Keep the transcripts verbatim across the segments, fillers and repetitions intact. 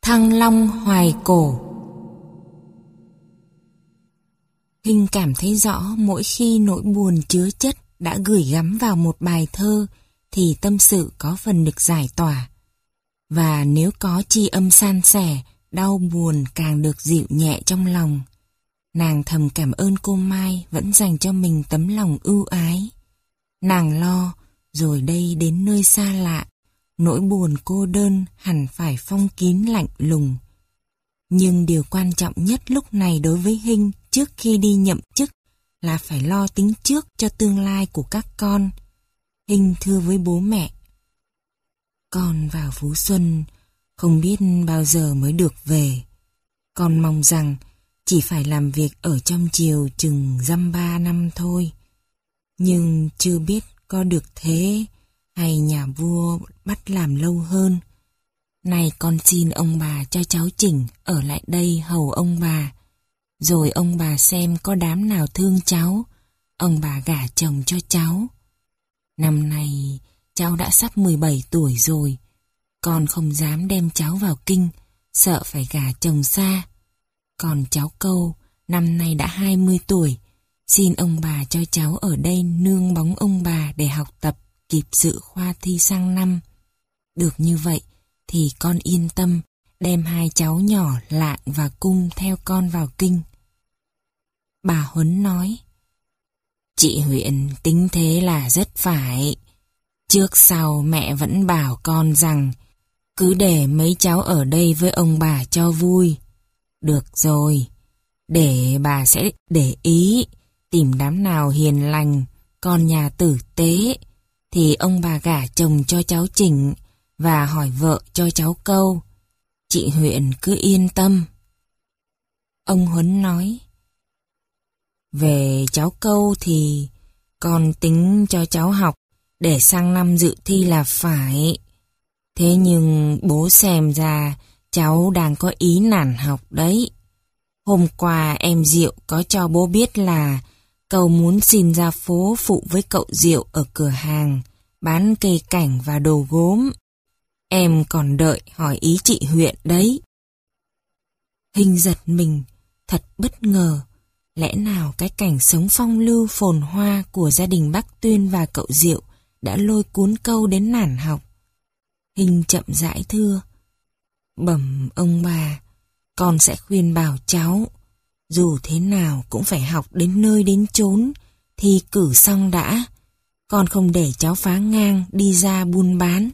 Thăng Long hoài cổ. Hinh cảm thấy rõ mỗi khi nỗi buồn chứa chất đã gửi gắm vào một bài thơ thì tâm sự có phần được giải tỏa. Và nếu có tri âm san sẻ, đau buồn càng được dịu nhẹ trong lòng. Nàng thầm cảm ơn cô Mai vẫn dành cho mình tấm lòng ưu ái. Nàng lo, rồi đây đến nơi xa lạ, nỗi buồn cô đơn hẳn phải phong kín lạnh lùng. Nhưng điều quan trọng nhất lúc này đối với Hinh trước khi đi nhậm chức là phải lo tính trước cho tương lai của các con. Hinh thưa với bố mẹ: con vào Phú Xuân không biết bao giờ mới được về. Con mong rằng chỉ phải làm việc ở trong triều chừng dăm ba năm thôi. Nhưng chưa biết có được thế hay nhà vua bắt làm lâu hơn. Này con xin ông bà cho cháu Chỉnh ở lại đây hầu ông bà. Rồi ông bà xem có đám nào thương cháu, ông bà gả chồng cho cháu. Năm nay cháu đã sắp mười bảy tuổi rồi. Con không dám đem cháu vào kinh, sợ phải gả chồng xa. Còn cháu Câu năm nay đã hai mươi tuổi. Xin ông bà cho cháu ở đây nương bóng ông bà để học tập kịp dự khoa thi sang năm. Được như vậy thì con yên tâm đem hai cháu nhỏ Lạng và Cung theo con vào kinh. Bà Huấn nói: chị Huyện tính thế là rất phải. Trước sau mẹ vẫn bảo con rằng cứ để mấy cháu ở đây với ông bà cho vui. Được rồi, để bà sẽ để ý tìm đám nào hiền lành, con nhà tử tế thì ông bà gả chồng cho cháu Chỉnh và hỏi vợ cho cháu Câu. Chị Huyện cứ yên tâm. Ông Huấn nói: về cháu Câu thì con tính cho cháu học để sang năm dự thi là phải. Thế nhưng bố xem ra cháu đang có ý nản học đấy. Hôm qua em Diệu có cho bố biết là Câu muốn xin ra phố phụ với cậu Diệu ở cửa hàng bán cây cảnh và đồ gốm. Em còn đợi hỏi ý chị Huyện đấy. Hinh giật mình, thật bất ngờ. Lẽ nào cái cảnh sống phong lưu phồn hoa của gia đình bác Tuyên và cậu Diệu đã lôi cuốn Câu đến nản học? Hinh chậm rãi thưa: bẩm ông bà, con sẽ khuyên bảo cháu, dù thế nào cũng phải học đến nơi đến chốn, thi cử xong đã. Con không để cháu phá ngang đi ra buôn bán.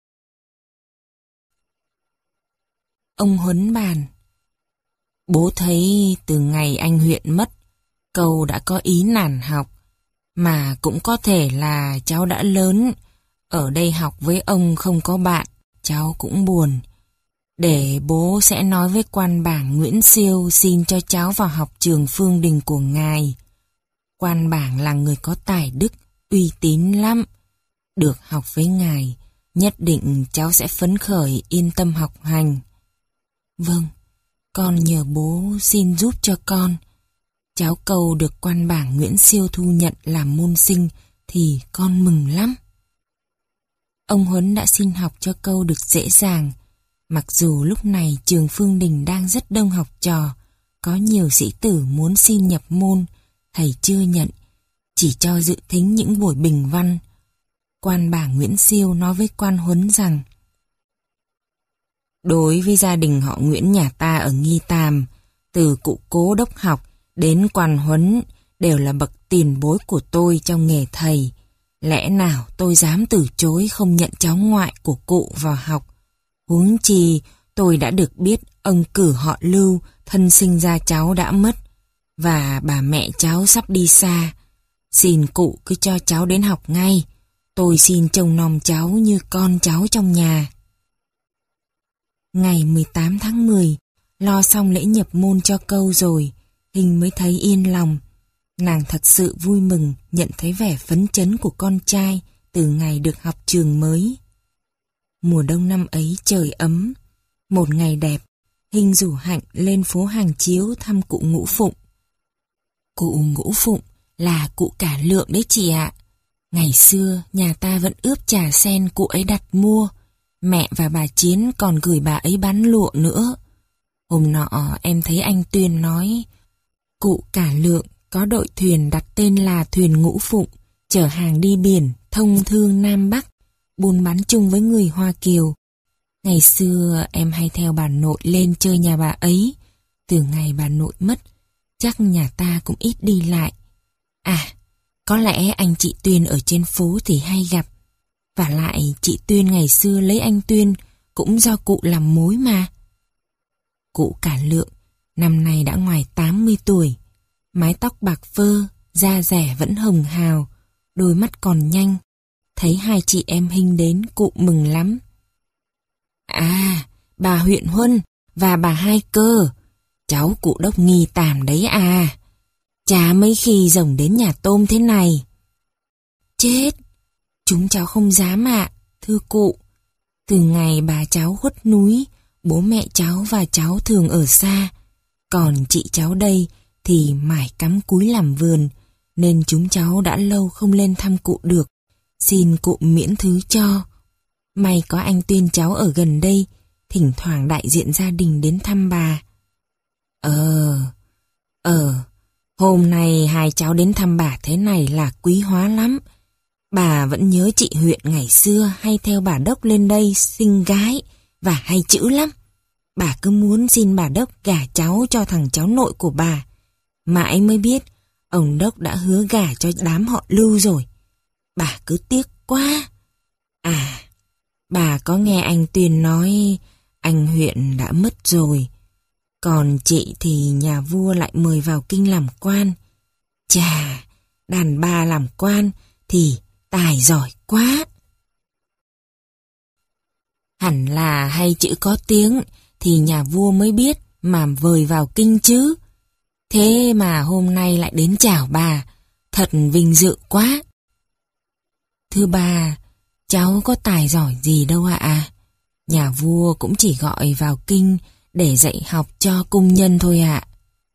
Ông Huấn bàn: bố thấy từ ngày anh Huyện mất, Câu đã có ý nản học. Mà cũng có thể là cháu đã lớn, ở đây học với ông không có bạn, cháu cũng buồn. Để bố sẽ nói với quan bảng Nguyễn Siêu xin cho cháu vào học trường Phương Đình của ngài. Quan bảng là người có tài đức, uy tín lắm. Được học với ngài, nhất định cháu sẽ phấn khởi yên tâm học hành. Vâng, con nhờ bố xin giúp cho con. Cháu Câu được quan bảng Nguyễn Siêu thu nhận làm môn sinh thì con mừng lắm. Ông Huấn đã xin học cho Câu được dễ dàng. Mặc dù lúc này trường Phương Đình đang rất đông học trò, có nhiều sĩ tử muốn xin nhập môn, thầy chưa nhận, chỉ cho dự thính những buổi bình văn. Quan bảng Nguyễn Siêu nói với quan Huấn rằng: đối với gia đình họ Nguyễn nhà ta ở Nghi Tam, từ cụ Cố đốc học đến quan Huấn đều là bậc tiền bối của tôi trong nghề thầy. Lẽ nào tôi dám từ chối không nhận cháu ngoại của cụ vào học? Huống chi tôi đã được biết ông cử họ Lưu thân sinh ra cháu đã mất, và bà mẹ cháu sắp đi xa. Xin cụ cứ cho cháu đến học ngay. Tôi xin trông nom cháu như con cháu trong nhà. Ngày mười tám tháng mười, lo xong lễ nhập môn cho Câu rồi, Hinh mới thấy yên lòng. Nàng thật sự vui mừng nhận thấy vẻ phấn chấn của con trai từ ngày được học trường mới. Mùa đông năm ấy trời ấm. Một ngày đẹp, Hinh rủ Hạnh lên phố Hàng Chiếu thăm cụ Ngũ Phụng. Cụ Ngũ Phụng là cụ Cả Lượng đấy chị ạ. Ngày xưa nhà ta vẫn ướp trà sen cụ ấy đặt mua, mẹ và bà Chiến còn gửi bà ấy bán lụa nữa. Hôm nọ em thấy anh Tuyên nói, cụ Cả Lượng có đội thuyền đặt tên là thuyền Ngũ Phụng, chở hàng đi biển, thông thương Nam Bắc, buôn bán chung với người Hoa Kiều. Ngày xưa em hay theo bà nội lên chơi nhà bà ấy. Từ ngày bà nội mất, chắc nhà ta cũng ít đi lại. À, có lẽ anh chị Tuyên ở trên phố thì hay gặp. Và lại chị Tuyên ngày xưa lấy anh Tuyên cũng do cụ làm mối mà. Cụ Cả Lượng năm nay đã ngoài tám mươi tuổi, mái tóc bạc phơ, da dẻ vẫn hồng hào, đôi mắt còn nhanh. Thấy hai chị em Hinh đến, cụ mừng lắm. À, bà huyện Huân và bà Hai Cơ, cháu cụ Đốc Nghi Tàm đấy à. Chả mấy khi rồng đến nhà tôm thế này. Chết, chúng cháu không dám ạ, thưa cụ. Từ ngày bà cháu khuất núi, bố mẹ cháu và cháu thường ở xa. Còn chị cháu đây thì mải cắm cúi làm vườn, nên chúng cháu đã lâu không lên thăm cụ được. Xin cụ miễn thứ cho. May có anh Tuyên cháu ở gần đây, thỉnh thoảng đại diện gia đình đến thăm bà. Ờ, ờ, hôm nay hai cháu đến thăm bà thế này là quý hóa lắm. Bà vẫn nhớ chị huyện ngày xưa hay theo bà Đốc lên đây xinh gái và hay chữ lắm. Bà cứ muốn xin bà Đốc gả cháu cho thằng cháu nội của bà. Mãi mới biết ông Đốc đã hứa gả cho đám họ Lưu rồi. Bà cứ tiếc quá. À, bà có nghe anh Tuyên nói anh huyện đã mất rồi. Còn chị thì nhà vua lại mời vào kinh làm quan. Chà, đàn bà làm quan thì tài giỏi quá. Hẳn là hay chữ có tiếng thì nhà vua mới biết mà vời vào kinh chứ. Thế mà hôm nay lại đến chào bà, thật vinh dự quá. Thưa bà, cháu có tài giỏi gì đâu ạ à. Nhà vua cũng chỉ gọi vào kinh để dạy học cho cung nhân thôi ạ.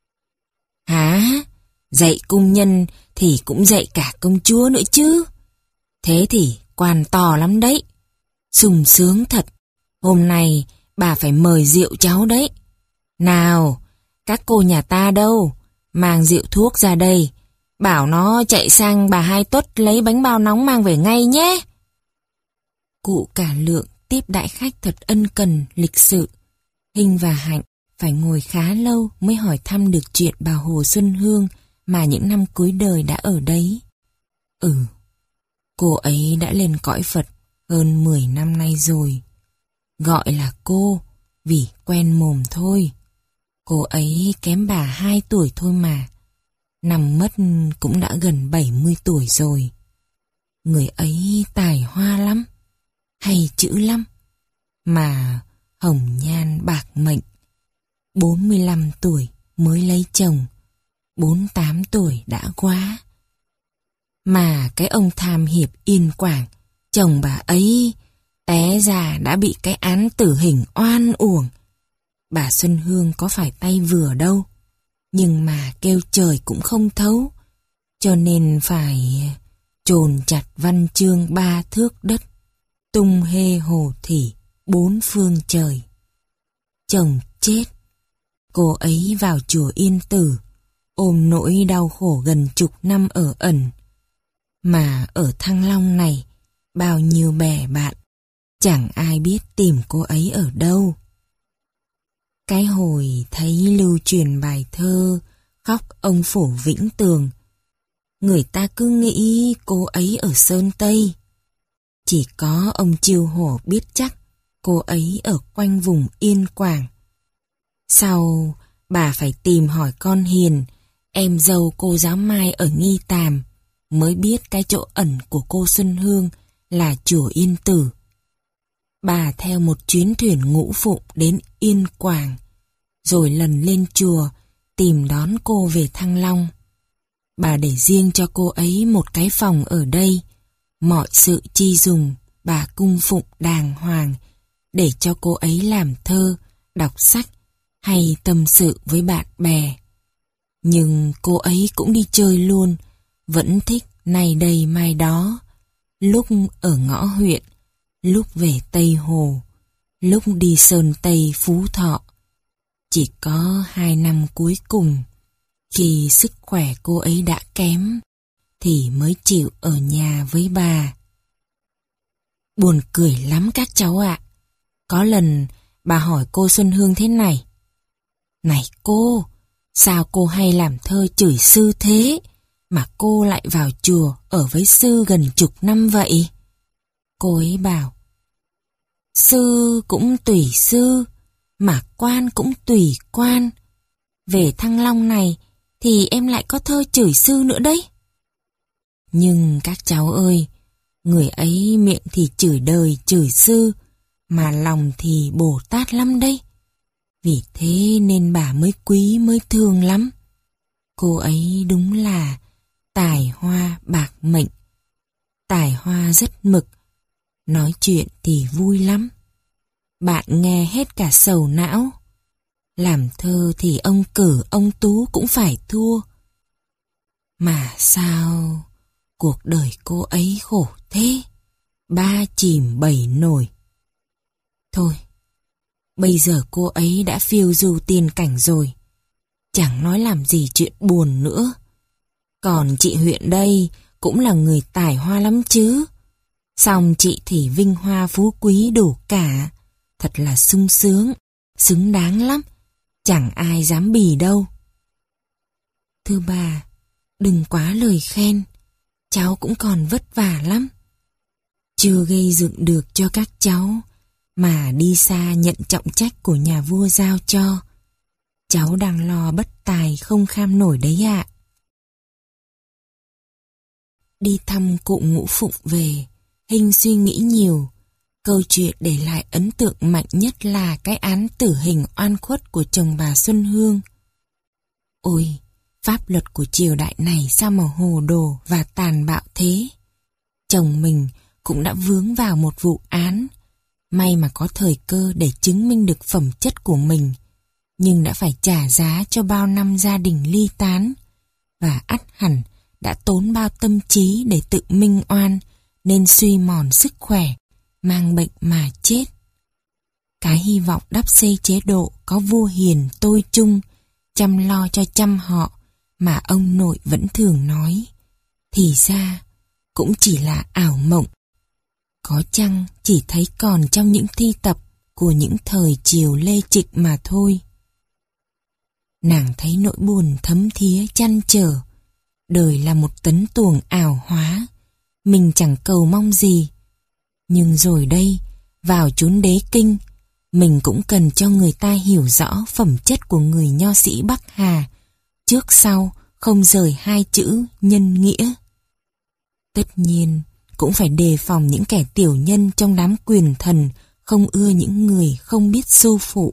Hả? Dạy cung nhân thì cũng dạy cả công chúa nữa chứ. Thế thì quan to lắm đấy. Sung sướng thật. Hôm nay bà phải mời rượu cháu đấy. Nào, các cô nhà ta đâu? Mang rượu thuốc ra đây. Bảo nó chạy sang bà Hai Tuất lấy bánh bao nóng mang về ngay nhé. Cụ Cả Lượng tiếp đãi khách thật ân cần, lịch sự. Hinh và Hạnh phải ngồi khá lâu mới hỏi thăm được chuyện bà Hồ Xuân Hương mà những năm cuối đời đã ở đấy. Ừ, cô ấy đã lên cõi Phật hơn mười năm nay rồi. Gọi là cô vì quen mồm thôi. Cô ấy kém bà hai tuổi thôi mà. Năm mất cũng đã gần bảy mươi tuổi rồi. Người ấy tài hoa lắm, hay chữ lắm, mà hồng nhan bạc mệnh. Bốn mươi lăm tuổi mới lấy chồng, bốn mươi tám tuổi đã quá. Mà cái ông tham hiệp Yên Quảng, chồng bà ấy, té ra đã bị cái án tử hình oan uổng. Bà Xuân Hương có phải tay vừa đâu, nhưng mà kêu trời cũng không thấu, cho nên phải chồn chặt văn chương ba thước đất, tung hê hồ thỉ bốn phương trời. Chồng chết, cô ấy vào chùa Yên Tử, ôm nỗi đau khổ gần chục năm ở ẩn. Mà ở Thăng Long này, bao nhiêu bè bạn, chẳng ai biết tìm cô ấy ở đâu. Cái hồi thấy lưu truyền bài thơ Khóc ông Phổ Vĩnh Tường, người ta cứ nghĩ cô ấy ở Sơn Tây. Chỉ có ông Chiêu Hổ biết chắc cô ấy ở quanh vùng Yên Quảng. Sau, bà phải tìm hỏi con Hiền, em dâu cô giáo Mai ở Nghi Tàm, mới biết cái chỗ ẩn của cô Xuân Hương là chùa Yên Tử. Bà theo một chuyến thuyền Ngũ Phụng đến Yên Quảng, rồi lần lên chùa tìm đón cô về Thăng Long. Bà để riêng cho cô ấy một cái phòng ở đây, mọi sự chi dùng bà cung phụng đàng hoàng, để cho cô ấy làm thơ, đọc sách hay tâm sự với bạn bè. Nhưng cô ấy cũng đi chơi luôn, vẫn thích nay đây mai đó. Lúc ở ngõ huyện, lúc về Tây Hồ, lúc đi Sơn Tây Phú Thọ. Chỉ có hai năm cuối cùng, khi sức khỏe cô ấy đã kém, thì mới chịu ở nhà với bà. Buồn cười lắm các cháu ạ. Có lần bà hỏi cô Xuân Hương thế này: "Này cô, sao cô hay làm thơ chửi sư thế, mà cô lại vào chùa ở với sư gần chục năm vậy?" Cô ấy bảo: "Sư cũng tùy sư, mà quan cũng tùy quan. Về Thăng Long này thì em lại có thơ chửi sư nữa đấy." Nhưng các cháu ơi, người ấy miệng thì chửi đời chửi sư, mà lòng thì Bồ Tát lắm đấy. Vì thế nên bà mới quý mới thương lắm. Cô ấy đúng là tài hoa bạc mệnh. Tài hoa rất mực, nói chuyện thì vui lắm. Bạn nghe hết cả sầu não. Làm thơ thì ông Cử ông Tú cũng phải thua. Mà sao cuộc đời cô ấy khổ thế, ba chìm bảy nổi. Thôi, bây giờ cô ấy đã phiêu du tiên cảnh rồi, chẳng nói làm gì chuyện buồn nữa. Còn chị huyện đây cũng là người tài hoa lắm chứ. Xong chị thì vinh hoa phú quý đủ cả, thật là sung sướng, xứng đáng lắm, chẳng ai dám bì đâu. Thưa bà, đừng quá lời khen, cháu cũng còn vất vả lắm. Chưa gây dựng được cho các cháu, mà đi xa nhận trọng trách của nhà vua giao cho. Cháu đang lo bất tài không kham nổi đấy ạ. Đi thăm cụ Ngũ Phụng về, Hinh suy nghĩ nhiều. Câu chuyện để lại ấn tượng mạnh nhất là cái án tử hình oan khuất của chồng bà Xuân Hương. Ôi, pháp luật của triều đại này sao mà hồ đồ và tàn bạo thế. Chồng mình cũng đã vướng vào một vụ án. May mà có thời cơ để chứng minh được phẩm chất của mình, nhưng đã phải trả giá cho bao năm gia đình ly tán, và ắt hẳn đã tốn bao tâm trí để tự minh oan, nên suy mòn sức khỏe, mang bệnh mà chết. Cái hy vọng đắp xây chế độ có vua hiền tôi chung, chăm lo cho trăm họ mà ông nội vẫn thường nói, thì ra cũng chỉ là ảo mộng. Có chăng chỉ thấy còn trong những thi tập của những thời triều Lê Trịnh mà thôi. Nàng thấy nỗi buồn thấm thía chăn trở. Đời là một tấn tuồng ảo hóa, mình chẳng cầu mong gì. Nhưng rồi đây, vào chốn đế kinh, mình cũng cần cho người ta hiểu rõ phẩm chất của người nho sĩ Bắc Hà, trước sau không rời hai chữ nhân nghĩa. Tất nhiên, cũng phải đề phòng những kẻ tiểu nhân trong đám quyền thần không ưa những người không biết xô phụ.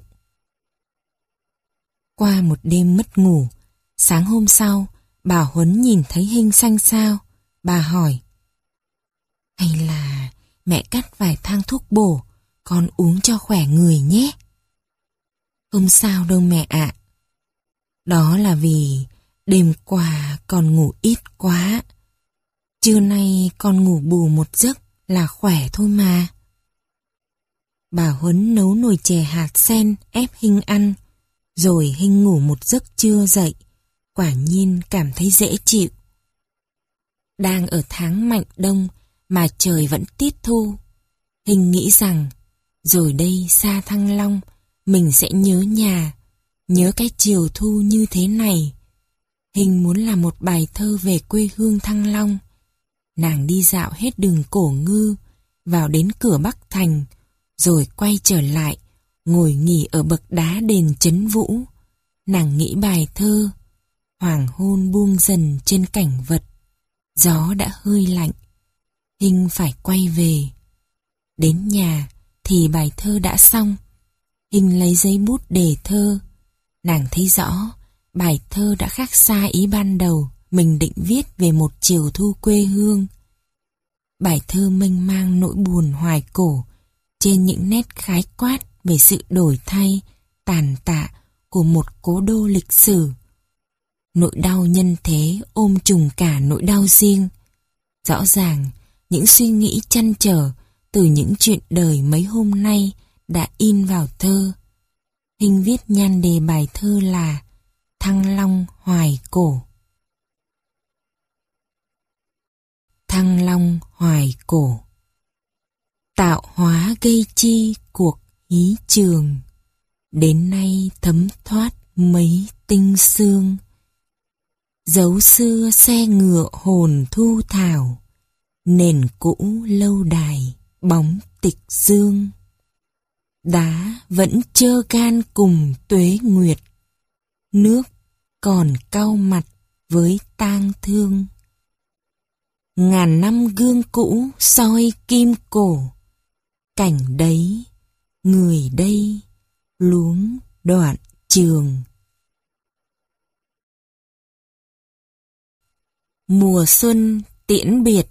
Qua một đêm mất ngủ, sáng hôm sau, bà Huấn nhìn thấy Hinh xanh xao. Bà hỏi: "Hay là mẹ cắt vài thang thuốc bổ, con uống cho khỏe người nhé?" "Không sao đâu mẹ ạ. Đó là vì đêm qua con ngủ ít quá. Trưa nay con ngủ bù một giấc là khỏe thôi mà." Bà Huấn nấu nồi chè hạt sen ép Hinh ăn, rồi Hinh ngủ một giấc trưa dậy, quả nhiên cảm thấy dễ chịu. Đang ở tháng mạnh đông mà trời vẫn tiết thu, Hinh nghĩ rằng rồi đây xa Thăng Long, mình sẽ nhớ nhà, nhớ cái chiều thu như thế này. Hinh muốn làm một bài thơ về quê hương Thăng Long. Nàng đi dạo hết đường Cổ Ngư, vào đến cửa Bắc Thành, rồi quay trở lại, ngồi nghỉ ở bậc đá đền Trấn Vũ. Nàng nghĩ bài thơ. Hoàng hôn buông dần trên cảnh vật, gió đã hơi lạnh, Hinh phải quay về. Đến nhà thì bài thơ đã xong. Hinh lấy giấy bút đề thơ. Nàng thấy rõ bài thơ đã khác xa ý ban đầu mình định viết về một chiều thu quê hương. Bài thơ mênh mang nỗi buồn hoài cổ trên những nét khái quát về sự đổi thay, tàn tạ của một cố đô lịch sử. Nỗi đau nhân thế ôm trùm cả nỗi đau riêng. Rõ ràng, những suy nghĩ trăn trở từ những chuyện đời mấy hôm nay đã in vào thơ. Hinh viết nhan đề bài thơ là Thăng Long Hoài Cổ. Thăng Long Hoài Cổ. Tạo hóa gây chi cuộc hí trường, đến nay thấm thoát mấy tinh xương. Dấu xưa xe ngựa hồn thu thảo, nền cũ lâu đài bóng tịch dương. Đá vẫn trơ gan cùng tuế nguyệt, nước còn cau mặt với tang thương. Ngàn năm gương cũ soi kim cổ, cảnh đấy, người đây, luống đoạn trường. Mùa xuân tiễn biệt.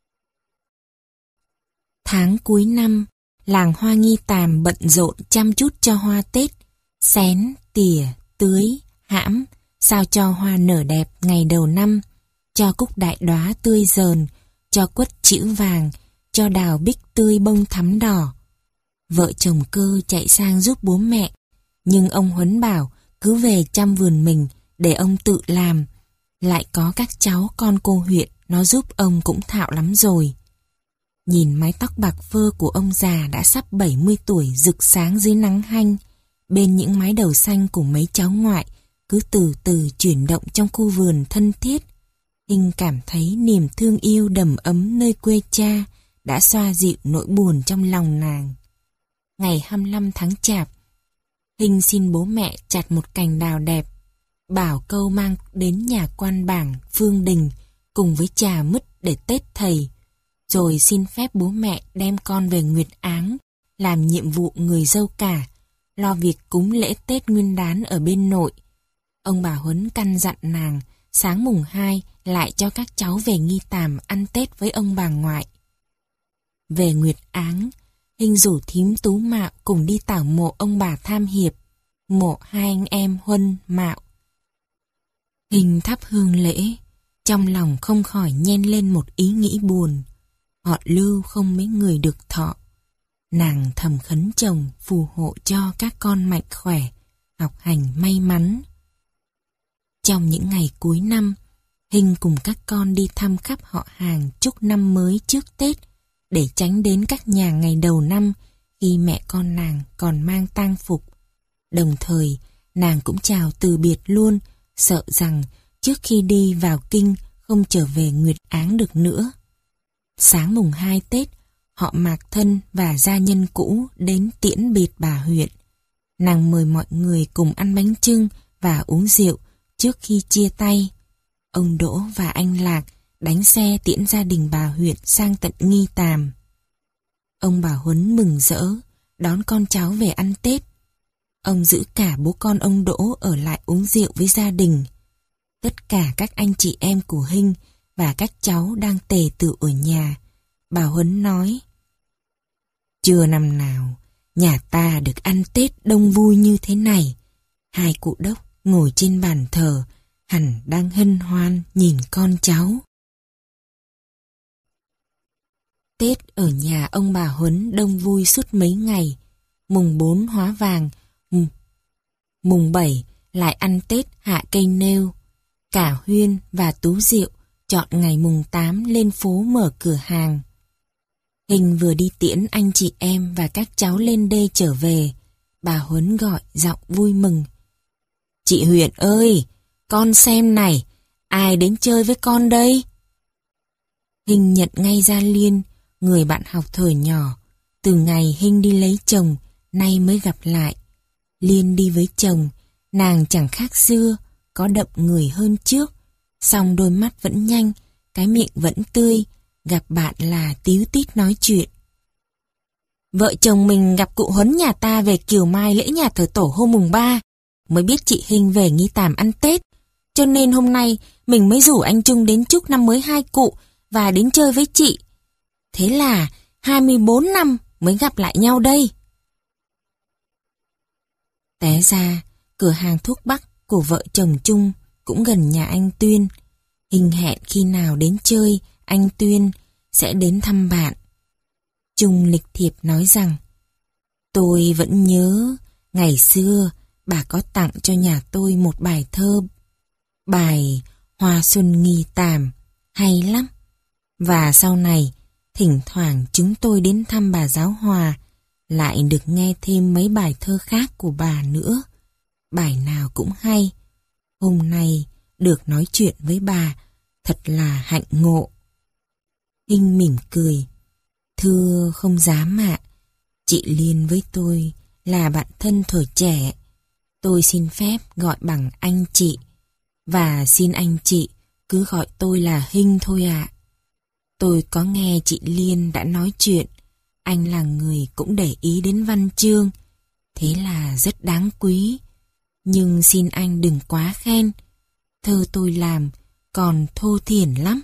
Tháng cuối năm, làng hoa Nghi Tàm bận rộn chăm chút cho hoa Tết, xén, tỉa, tưới, hãm, sao cho hoa nở đẹp ngày đầu năm, cho cúc đại đóa tươi dờn, cho quất chữ vàng, cho đào bích tươi bông thắm đỏ. Vợ chồng Cơ chạy sang giúp bố mẹ, nhưng ông Huấn bảo cứ về chăm vườn mình để ông tự làm. Lại có các cháu con cô huyện, nó giúp ông cũng thạo lắm rồi. Nhìn mái tóc bạc phơ của ông già đã sắp bảy mươi tuổi rực sáng dưới nắng hanh, bên những mái đầu xanh của mấy cháu ngoại cứ từ từ chuyển động trong khu vườn thân thiết. Hinh cảm thấy niềm thương yêu đầm ấm nơi quê cha đã xoa dịu nỗi buồn trong lòng nàng. Ngày hai mươi lăm tháng Chạp, Hinh xin bố mẹ chặt một cành đào đẹp, bảo Câu mang đến nhà quan bảng Phương Đình cùng với trà mứt để Tết thầy, rồi xin phép bố mẹ đem con về Nguyệt Áng làm nhiệm vụ người dâu cả, lo việc cúng lễ Tết Nguyên Đán ở bên nội. Ông bà Huấn căn dặn nàng sáng mùng hai lại cho các cháu về Nghi Tàm ăn Tết với ông bà ngoại. Về Nguyệt Áng, Hinh rủ thím Tú Mạo cùng đi tảo mộ ông bà Tham Hiệp, mộ hai anh em Huân, Mạo. Hinh thắp hương lễ, trong lòng không khỏi nhen lên một ý nghĩ buồn. Họ Lưu không mấy người được thọ. Nàng thầm khấn chồng phù hộ cho các con mạnh khỏe, học hành may mắn. Trong những ngày cuối năm, Hinh cùng các con đi thăm khắp họ hàng chúc năm mới trước Tết, để tránh đến các nhà ngày đầu năm khi mẹ con nàng còn mang tang phục. Đồng thời, nàng cũng chào từ biệt luôn, sợ rằng trước khi đi vào kinh không trở về Nguyệt Áng được nữa. Sáng mùng hai Tết, họ Mạc Thân và gia nhân cũ đến tiễn biệt bà huyện. Nàng mời mọi người cùng ăn bánh chưng và uống rượu trước khi chia tay. Ông Đỗ và anh Lạc đánh xe tiễn gia đình bà huyện sang tận Nghi Tàm. Ông bà Huấn mừng rỡ, đón con cháu về ăn Tết. Ông giữ cả bố con ông Đỗ ở lại uống rượu với gia đình. Tất cả các anh chị em của Hinh và các cháu đang tề tựu ở nhà. Bà Huấn nói: chưa năm nào nhà ta được ăn Tết đông vui như thế này. Hai cụ đốc ngồi trên bàn thờ, hẳn đang hân hoan nhìn con cháu. Tết ở nhà ông bà Huấn đông vui suốt mấy ngày. Mùng bốn hóa vàng, mùng bảy lại ăn Tết hạ cây nêu. Cả Huyên và Tú Diệu chọn ngày mùng tám lên phố mở cửa hàng. Hinh vừa đi tiễn anh chị em và các cháu lên đê trở về, bà Huấn gọi giọng vui mừng: chị Huyền ơi, con xem này, ai đến chơi với con đây? Hinh nhận ngay ra Liên, người bạn học thời nhỏ. Từ ngày Hinh đi lấy chồng, nay mới gặp lại. Liên đi với chồng, nàng chẳng khác xưa, có đậm người hơn trước, song đôi mắt vẫn nhanh, cái miệng vẫn tươi, gặp bạn là tíu tít nói chuyện. Vợ chồng mình gặp cụ Huấn nhà ta về Kiều Mai lễ nhà thờ tổ hôm mùng ba, mới biết chị Hinh về Nghi Tàm ăn Tết, cho nên hôm nay mình mới rủ anh Trung đến chúc năm mới hai cụ và đến chơi với chị. Thế là hai mươi bốn năm mới gặp lại nhau đây. Té ra, cửa hàng thuốc bắc của vợ chồng Trung cũng gần nhà anh Tuyên. Hinh hẹn khi nào đến chơi, anh Tuyên sẽ đến thăm bạn. Trung lịch thiệp nói rằng, tôi vẫn nhớ ngày xưa bà có tặng cho nhà tôi một bài thơ, bài Hoa Xuân Nghi Tàm, hay lắm. Và sau này, thỉnh thoảng chúng tôi đến thăm bà giáo hòa, lại được nghe thêm mấy bài thơ khác của bà nữa. Bài nào cũng hay. Hôm nay được nói chuyện với bà, thật là hạnh ngộ. Hinh mỉm cười. Thưa không dám ạ. Chị Liên với tôi là bạn thân thời trẻ. Tôi xin phép gọi bằng anh chị. Và xin anh chị cứ gọi tôi là Hinh thôi ạ. Tôi có nghe chị Liên đã nói chuyện. Anh là người cũng để ý đến văn chương. Thế là rất đáng quý. Nhưng xin anh đừng quá khen. Thơ tôi làm còn thô thiển lắm.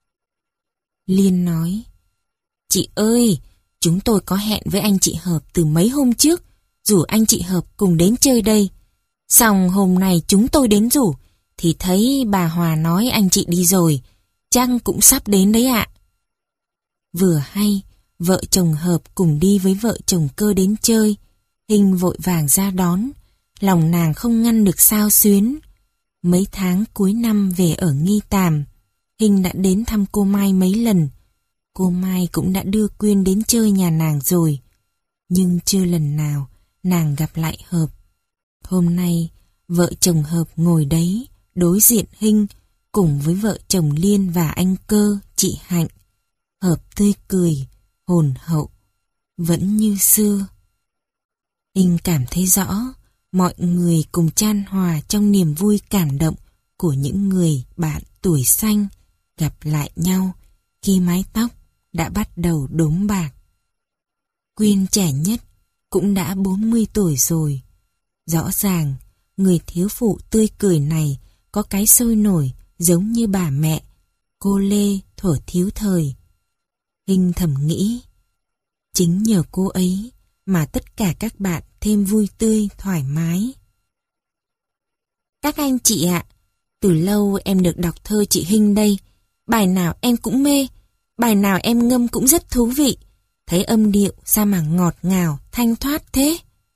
Liên nói, chị ơi, chúng tôi có hẹn với anh chị Hợp từ mấy hôm trước, rủ anh chị Hợp cùng đến chơi đây. Xong hôm nay chúng tôi đến rủ, thì thấy bà Hòa nói anh chị đi rồi, chắc cũng sắp đến đấy ạ. Vừa hay, vợ chồng Hợp cùng đi với vợ chồng Cơ đến chơi. Hinh vội vàng ra đón, lòng nàng không ngăn được xao xuyến. Mấy tháng cuối năm về ở Nghi Tàm, Hinh đã đến thăm cô Mai mấy lần. Cô Mai cũng đã đưa Quyên đến chơi nhà nàng rồi. Nhưng chưa lần nào nàng gặp lại Hợp. Hôm nay, vợ chồng Hợp ngồi đấy, đối diện Hinh, cùng với vợ chồng Liên và anh Cơ, chị Hạnh. Hợp tươi cười, hồn hậu, vẫn như xưa. Hinh cảm thấy rõ, mọi người cùng chan hòa trong niềm vui cảm động của những người bạn tuổi xanh gặp lại nhau khi mái tóc đã bắt đầu đốm bạc. Quyên trẻ nhất cũng đã bốn mươi tuổi rồi. Rõ ràng, người thiếu phụ tươi cười này có cái sôi nổi giống như bà mẹ, cô Lê thuở thiếu thời. Hinh thầm nghĩ, chính nhờ cô ấy mà tất cả các bạn thêm vui tươi, thoải mái. Các anh chị ạ, từ lâu em được đọc thơ chị Hinh đây. Bài nào em cũng mê, bài nào em ngâm cũng rất thú vị. Thấy âm điệu sao mà ngọt ngào, thanh thoát thế.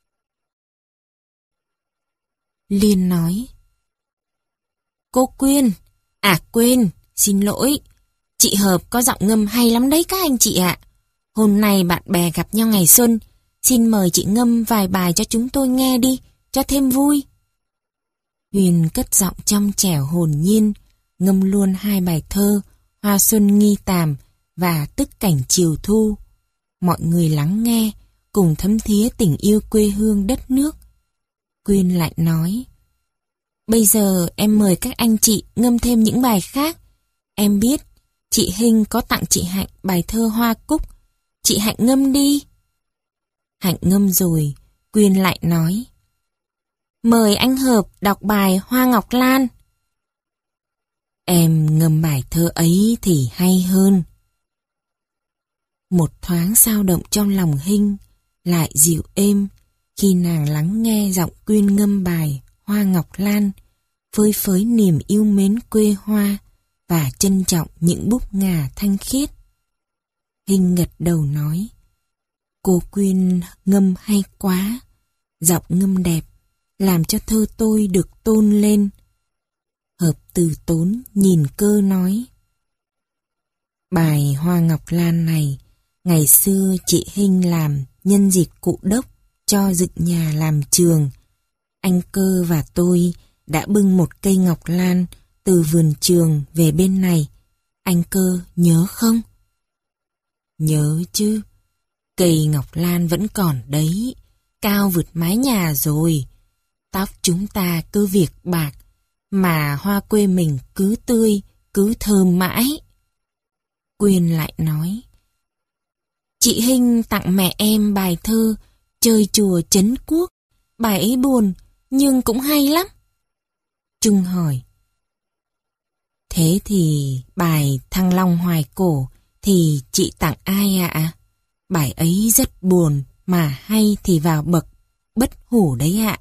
Liên nói, cô Quyên, à quên, xin lỗi. Chị Hợp có giọng ngâm hay lắm đấy các anh chị ạ. Hôm nay bạn bè gặp nhau ngày xuân, xin mời chị ngâm vài bài cho chúng tôi nghe đi, cho thêm vui. Huyền cất giọng trong trẻo hồn nhiên, ngâm luôn hai bài thơ, Hoa Xuân Nghi Tàm và Tức Cảnh Chiều Thu. Mọi người lắng nghe, cùng thấm thía tình yêu quê hương đất nước. Quyên lại nói, bây giờ em mời các anh chị ngâm thêm những bài khác. Em biết, chị Hinh có tặng chị Hạnh bài thơ Hoa Cúc. Chị Hạnh ngâm đi. Hạnh ngâm rồi, Quyên lại nói, mời anh Hợp đọc bài Hoa Ngọc Lan. Em ngâm bài thơ ấy thì hay hơn. Một thoáng xao động trong lòng Hinh lại dịu êm khi nàng lắng nghe giọng Quyên ngâm bài Hoa Ngọc Lan, phơi phới niềm yêu mến quê hoa và trân trọng những búp ngà thanh khiết. Hinh gật đầu nói, cô Quyên ngâm hay quá, giọng ngâm đẹp, làm cho thơ tôi được tôn lên. Hợp từ tốn nhìn Cơ nói, bài Hoa Ngọc Lan này, ngày xưa chị Hinh làm nhân dịp cụ đốc cho dựng nhà làm trường. Anh Cơ và tôi đã bưng một cây ngọc lan từ vườn trường về bên này. Anh Cơ nhớ không? Nhớ chứ. Cây ngọc lan vẫn còn đấy, cao vượt mái nhà rồi. Tóc chúng ta cứ việc bạc, mà hoa quê mình cứ tươi, cứ thơm mãi. Quyên lại nói, chị Hinh tặng mẹ em bài thơ Chơi chùa Trấn Quốc. Bài ấy buồn, nhưng cũng hay lắm. Trung hỏi, thế thì bài Thăng Long Hoài Cổ thì chị tặng ai ạ? Bài ấy rất buồn, mà hay thì vào bậc bất hủ đấy ạ.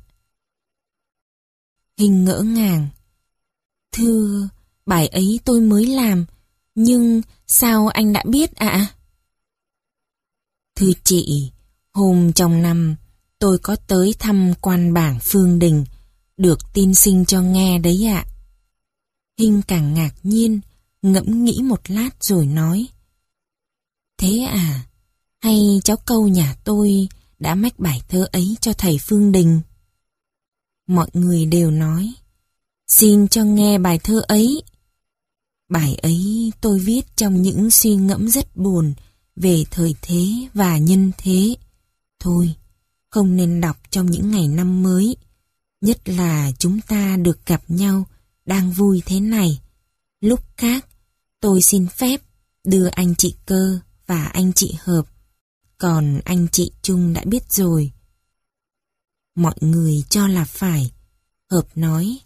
Hinh ngỡ ngàng, thưa, bài ấy tôi mới làm, nhưng sao anh đã biết ạ? Thưa chị, hôm trong năm tôi có tới thăm quan bảng Phương Đình, được tiên sinh cho nghe đấy ạ. Hinh càng ngạc nhiên, ngẫm nghĩ một lát rồi nói: Thế à, hay cháu Câu nhà tôi đã mách bài thơ ấy cho thầy Phương Đình? Mọi người đều nói: Xin cho nghe bài thơ ấy. Bài ấy tôi viết trong những suy ngẫm rất buồn về thời thế và nhân thế. Thôi, không nên đọc trong những ngày năm mới, nhất là chúng ta được gặp nhau đang vui thế này. Lúc khác, tôi xin phép đưa anh chị Cơ và anh chị Hợp, còn anh chị Trung đã biết rồi. Mọi người cho là phải. Hợp nói: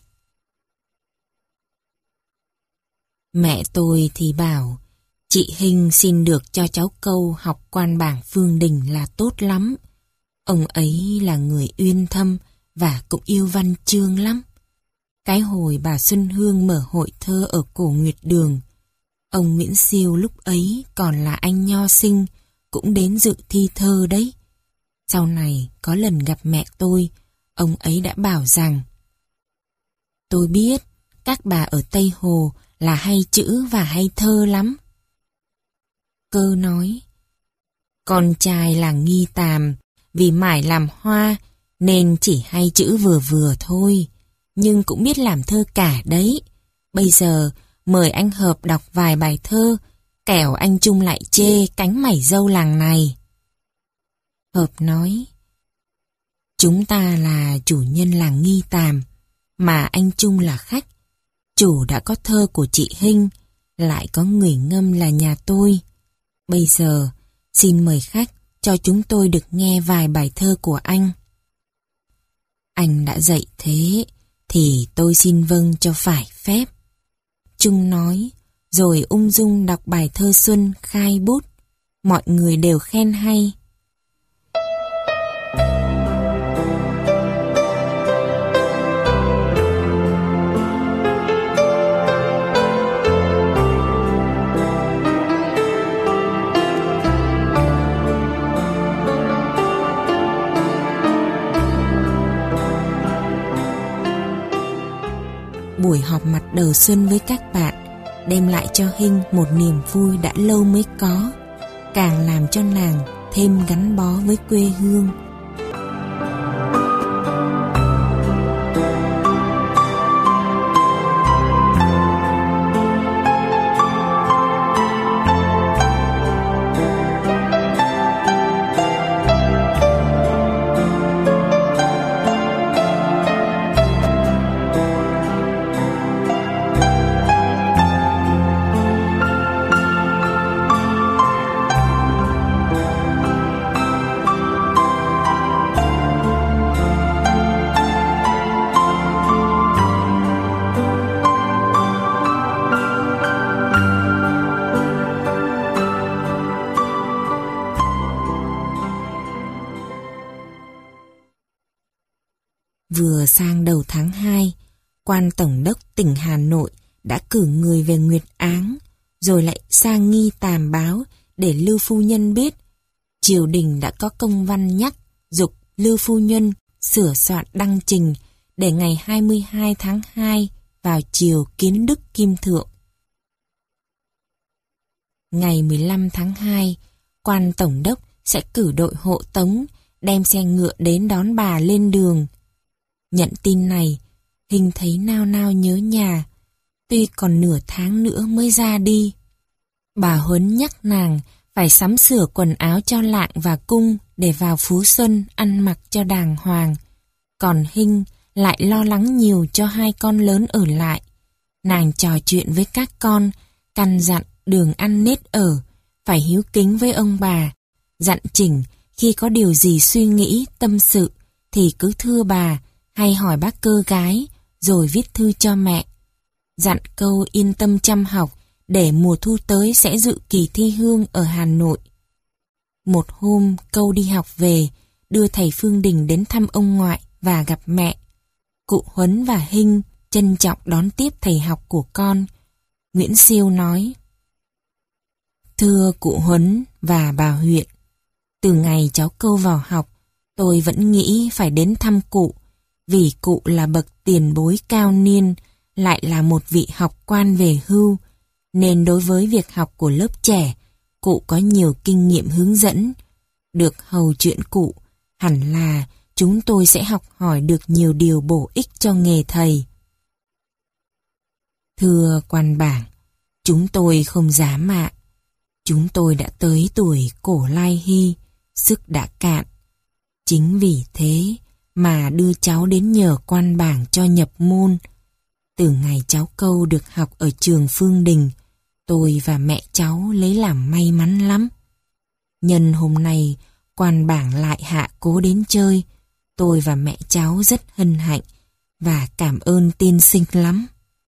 Mẹ tôi thì bảo chị Hinh xin được cho cháu Câu học quan bảng Phương Đình là tốt lắm. Ông ấy là người uyên thâm và cũng yêu văn chương lắm. Cái hồi bà Xuân Hương mở hội thơ ở Cổ Nguyệt Đường, ông Nguyễn Siêu lúc ấy còn là anh nho sinh, cũng đến dự thi thơ đấy. Sau này có lần gặp mẹ tôi, ông ấy đã bảo rằng: Tôi biết các bà ở Tây Hồ là hay chữ và hay thơ lắm. Cơ nói: Con trai là Nghi Tàm, vì mải làm hoa nên chỉ hay chữ vừa vừa thôi, nhưng cũng biết làm thơ cả đấy. Bây giờ mời anh Hợp đọc vài bài thơ, kẻo anh Trung lại chê cánh mảy dâu làng này. Hợp nói: Chúng ta là chủ nhân làng Nghi Tàm, mà anh Trung là khách. Chủ đã có thơ của chị Hinh, lại có người ngâm là nhà tôi. Bây giờ xin mời khách cho chúng tôi được nghe vài bài thơ của anh. Anh đã dạy thế thì tôi xin vâng cho phải phép. Trung nói, rồi ung dung đọc bài thơ Xuân khai bút. Mọi người đều khen hay. Buổi họp mặt đầu xuân với các bạn đem lại cho Hinh một niềm vui đã lâu mới có, càng làm cho nàng thêm gắn bó với quê hương. Vừa sang đầu tháng hai, quan tổng đốc tỉnh Hà Nội đã cử người về Nguyệt Áng, rồi lại sang Nghi Tàm báo để Lưu Phu Nhân biết. Triều đình đã có công văn nhắc giục Lưu Phu Nhân sửa soạn đăng trình để ngày hai mươi hai tháng hai vào chiều kiến đức Kim Thượng. Ngày mười lăm tháng hai, quan tổng đốc sẽ cử đội hộ tống đem xe ngựa đến đón bà lên đường. Nhận tin này, Hinh thấy nao nao nhớ nhà, tuy còn nửa tháng nữa mới ra đi. Bà Huấn nhắc nàng phải sắm sửa quần áo cho Lạng và Cung để vào Phú Xuân ăn mặc cho đàng hoàng. Còn Hinh lại lo lắng nhiều cho hai con lớn ở lại. Nàng trò chuyện với các con, căn dặn đường ăn nết ở, phải hiếu kính với ông bà, dặn chỉnh khi có điều gì suy nghĩ, tâm sự thì cứ thưa bà, hay hỏi bác Cơ gái, rồi viết thư cho mẹ. Dặn Câu yên tâm chăm học, để mùa thu tới sẽ dự kỳ thi hương ở Hà Nội. Một hôm Câu đi học về, đưa thầy Phương Đình đến thăm ông ngoại và gặp mẹ. Cụ Huấn và Hinh trân trọng đón tiếp thầy học của con. Nguyễn Siêu nói: Thưa cụ Huấn và bà huyện, Từ ngày cháu Câu vào học, tôi vẫn nghĩ phải đến thăm cụ, vì cụ là bậc tiền bối cao niên, lại là một vị học quan về hưu, nên đối với việc học của lớp trẻ, cụ có nhiều kinh nghiệm hướng dẫn. Được hầu chuyện cụ, hẳn là chúng tôi sẽ học hỏi được nhiều điều bổ ích cho nghề thầy. Thưa quan bảng, chúng tôi không dám ạ. Chúng tôi đã tới tuổi cổ lai hy, sức đã cạn. Chính vì thế mà đưa cháu đến nhờ quan bảng cho nhập môn. Từ ngày cháu Câu được học ở trường Phương Đình, tôi và mẹ cháu lấy làm may mắn lắm. Nhân hôm nay quan bảng lại hạ cố đến chơi, tôi và mẹ cháu rất hân hạnh và cảm ơn tiên sinh lắm.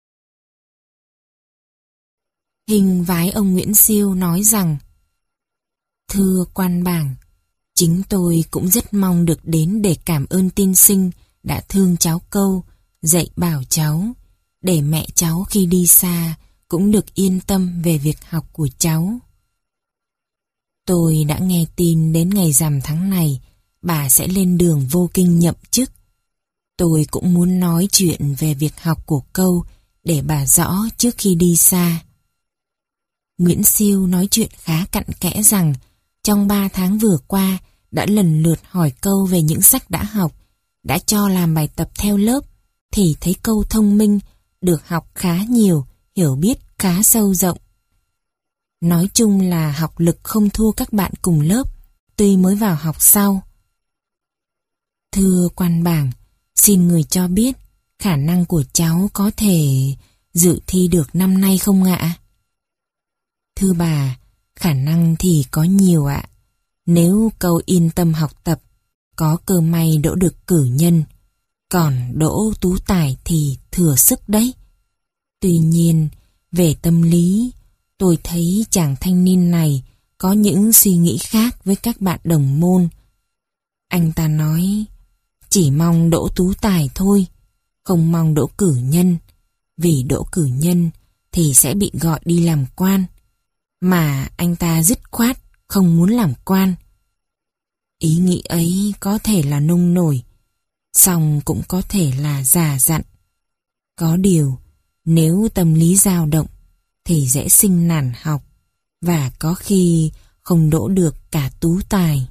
Hình vái ông Nguyễn Siêu nói rằng: Thưa quan bảng, chính tôi cũng rất mong được đến để cảm ơn tiên sinh đã thương cháu Câu, dạy bảo cháu, để mẹ cháu khi đi xa cũng được yên tâm về việc học của cháu. Tôi đã nghe tin đến ngày rằm tháng này, bà sẽ lên đường vô kinh nhậm chức. Tôi cũng muốn nói chuyện về việc học của Câu để bà rõ trước khi đi xa. Nguyễn Siêu nói chuyện khá cặn kẽ rằng trong ba tháng vừa qua đã lần lượt hỏi Câu về những sách đã học, đã cho làm bài tập theo lớp, thì thấy Câu thông minh, được học khá nhiều, hiểu biết khá sâu rộng. Nói chung là học lực không thua các bạn cùng lớp, tuy mới vào học sau. Thưa quan bảng, xin người cho biết khả năng của cháu có thể dự thi được năm nay không ạ? Thưa bà, khả năng thì có nhiều ạ. Nếu Câu yên tâm học tập, có cơ may đỗ được cử nhân, còn đỗ tú tài thì thừa sức đấy. Tuy nhiên, về tâm lý, tôi thấy chàng thanh niên này có những suy nghĩ khác với các bạn đồng môn. Anh ta nói, chỉ mong đỗ tú tài thôi, không mong đỗ cử nhân, vì đỗ cử nhân thì sẽ bị gọi đi làm quan, mà anh ta dứt khoát không muốn làm quan. Ý nghĩ ấy có thể là nông nổi, song cũng có thể là già dặn. Có điều, nếu tâm lý dao động, thì dễ sinh nản học, và có khi không đỗ được cả tú tài.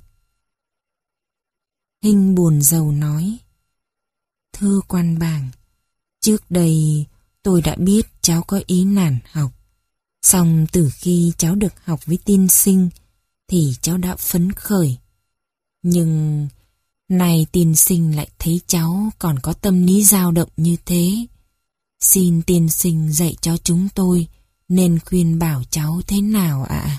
Hinh buồn rầu nói: Thưa quan bảng, trước đây tôi đã biết cháu có ý nản học, song từ khi cháu được học với tiên sinh thì cháu đã phấn khởi. Nhưng nay tiên sinh lại thấy cháu còn có tâm lý dao động như thế. Xin tiên sinh dạy cho chúng tôi nên khuyên bảo cháu thế nào ạ?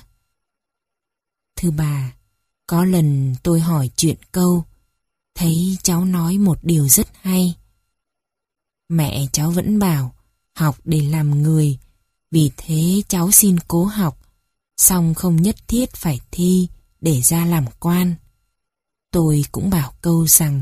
Thưa bà, có lần tôi hỏi chuyện Câu, thấy cháu nói một điều rất hay. Mẹ cháu vẫn bảo học để làm người, vì thế cháu xin cố học, song không nhất thiết phải thi để ra làm quan. Tôi cũng bảo Câu rằng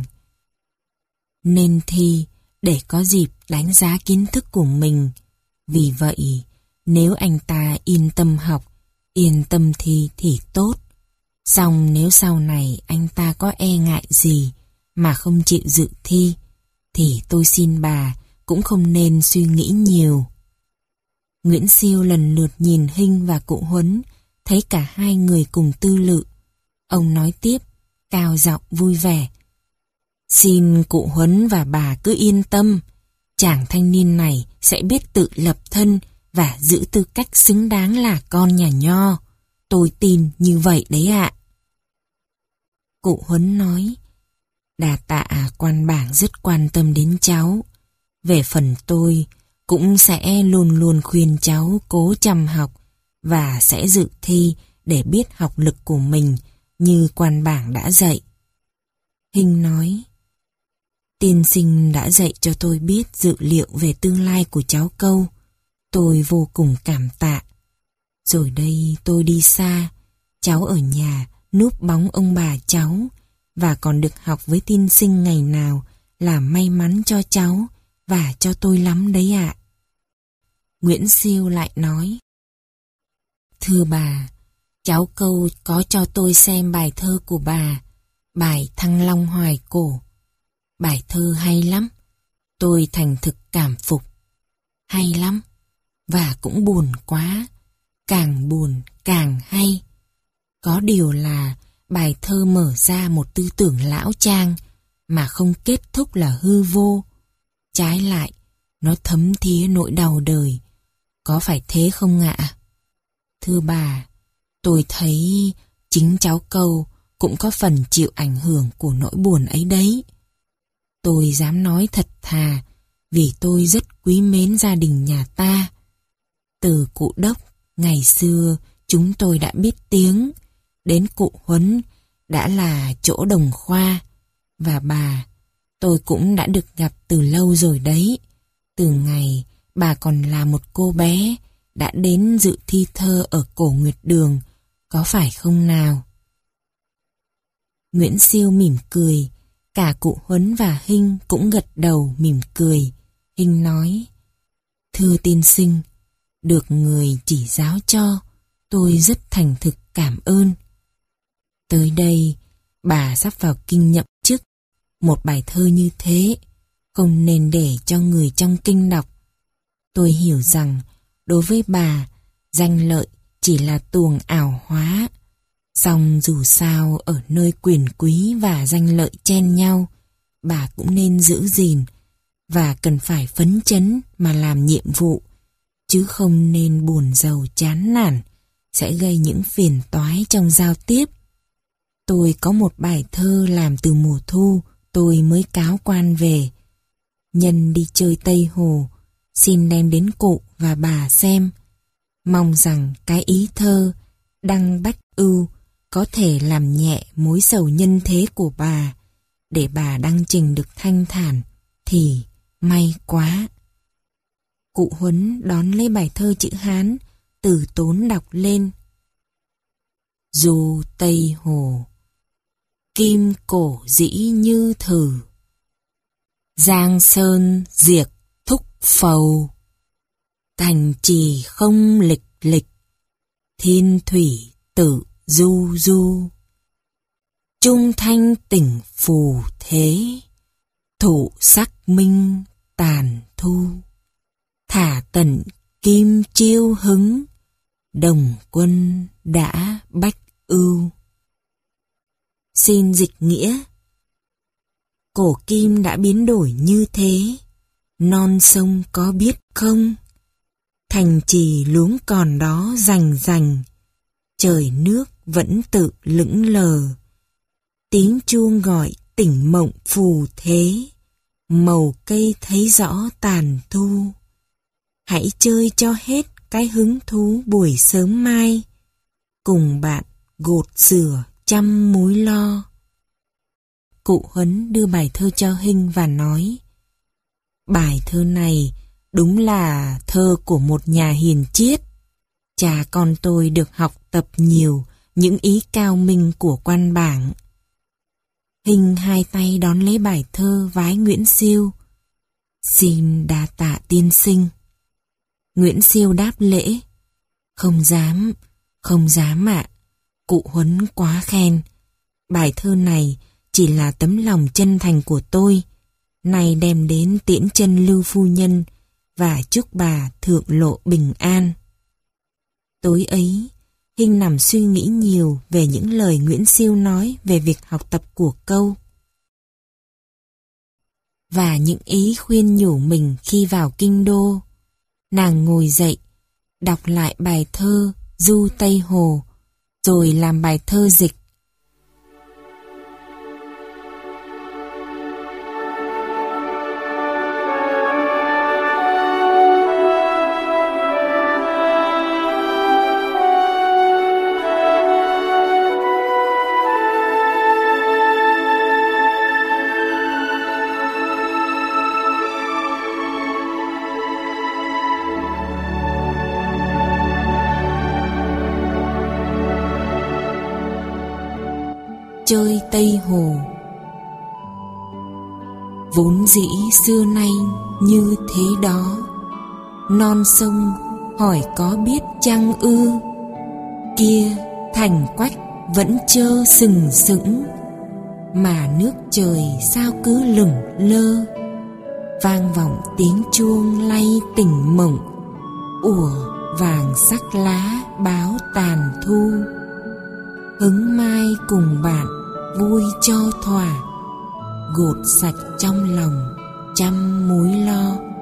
nên thi để có dịp đánh giá kiến thức của mình. Vì vậy, nếu anh ta yên tâm học, yên tâm thi thì tốt. Song nếu sau này anh ta có e ngại gì mà không chịu dự thi, thì tôi xin bà cũng không nên suy nghĩ nhiều. Nguyễn Siêu lần lượt nhìn Hinh và cụ Huấn, thấy cả hai người cùng tư lự. Ông nói tiếp, cao giọng vui vẻ: Xin cụ Huấn và bà cứ yên tâm, chàng thanh niên này sẽ biết tự lập thân và giữ tư cách xứng đáng là con nhà Nho. Tôi tin như vậy đấy ạ. Cụ Huấn nói: Đà tạ quan bảng rất quan tâm đến cháu. Về phần tôi, cũng sẽ luôn luôn khuyên cháu cố chăm học và sẽ dự thi để biết học lực của mình như quan bảng đã dạy. Hinh nói: Tiên sinh đã dạy cho tôi biết dự liệu về tương lai của cháu Câu. Tôi vô cùng cảm tạ. Rồi đây tôi đi xa, cháu ở nhà núp bóng ông bà cháu, và còn được học với tiên sinh ngày nào là may mắn cho cháu và cho tôi lắm đấy ạ. Nguyễn Siêu lại nói: Thưa bà, Cháu Câu có cho tôi xem bài thơ của bà, bài Thăng Long Hoài Cổ. Bài thơ hay lắm, tôi thành thực cảm phục. Hay lắm, và cũng buồn quá, càng buồn càng hay. Có điều là bài thơ mở ra một tư tưởng lão trang mà không kết thúc là hư vô. Trái lại, nó thấm thía nỗi đau đời. Có phải thế không ạ? Thưa bà, tôi thấy chính cháu Câu cũng có phần chịu ảnh hưởng của nỗi buồn ấy đấy. Tôi dám nói thật thà vì tôi rất quý mến gia đình nhà ta. Từ cụ Đốc, ngày xưa chúng tôi đã biết tiếng, đến cụ Huấn đã là chỗ đồng khoa, và bà, tôi cũng đã được gặp từ lâu rồi đấy. Từ ngày bà còn là một cô bé đã đến dự thi thơ ở Cổ Nguyệt Đường, có phải không nào? Nguyễn Siêu mỉm cười, cả cụ Huấn và Hinh cũng gật đầu mỉm cười. Hinh nói: Thưa tiên sinh, được người chỉ giáo cho, tôi rất thành thực cảm ơn. Tới đây, bà sắp vào kinh nhậm chức. Một bài thơ như thế không nên để cho người trong kinh đọc. Tôi hiểu rằng đối với bà, danh lợi chỉ là tuồng ảo hóa. Song dù sao ở nơi quyền quý và danh lợi chen nhau, bà cũng nên giữ gìn và cần phải phấn chấn mà làm nhiệm vụ, chứ không nên buồn rầu chán nản, sẽ gây những phiền toái trong giao tiếp. Tôi có một bài thơ làm từ mùa thu tôi mới cáo quan về. Nhân đi chơi Tây Hồ, xin đem đến cụ và bà xem. Mong rằng cái ý thơ Đăng Bách Ưu có thể làm nhẹ mối sầu nhân thế của bà, để bà đăng trình được thanh thản thì may quá. Cụ Huấn đón lấy bài thơ chữ Hán, từ tốn đọc lên. Du Tây Hồ, kim cổ dĩ như thử, giang sơn diệt thúc phầu, thành trì không lịch lịch, thiên thủy tự du du, trung thanh tỉnh phù thế, thụ sắc minh tàn thu, thả tận kim chiêu hứng, đồng quân đã bách ưu. Xin dịch nghĩa. Cổ kim đã biến đổi như thế, non sông có biết không? Thành trì luống còn đó rành rành, trời nước vẫn tự lững lờ. Tiếng chuông gọi tỉnh mộng phù thế, màu cây thấy rõ tàn thu. Hãy chơi cho hết cái hứng thú buổi sớm mai, cùng bạn gột rửa trăm mối lo. Cụ Huấn đưa bài thơ cho Hinh và nói: Bài thơ này đúng là thơ của một nhà hiền triết. Cha con tôi được học tập nhiều những ý cao minh của quan bảng. Hinh hai tay đón lấy bài thơ vái Nguyễn Siêu: Xin đa tạ tiên sinh. Nguyễn Siêu đáp lễ: Không dám, không dám ạ. Cụ Huấn quá khen. Bài thơ này chỉ là tấm lòng chân thành của tôi, nay đem đến tiễn chân Lưu phu nhân và chúc bà thượng lộ bình an. Tối ấy, Hinh nằm suy nghĩ nhiều về những lời Nguyễn Siêu nói về việc học tập của Câu, và những ý khuyên nhủ mình khi vào kinh đô. Nàng ngồi dậy, đọc lại bài thơ Du Tây Hồ, rồi làm bài thơ dịch. Chơi Tây Hồ. Vốn dĩ xưa nay như thế đó, non sông hỏi có biết chăng ư? Kia thành quách vẫn chơ sừng sững, mà nước trời sao cứ lửng lơ. Vang vọng tiếng chuông lay tỉnh mộng, ùa vàng sắc lá báo tàn thu. Hứng mai cùng bạn vui cho thỏa, gột sạch trong lòng trăm mối lo.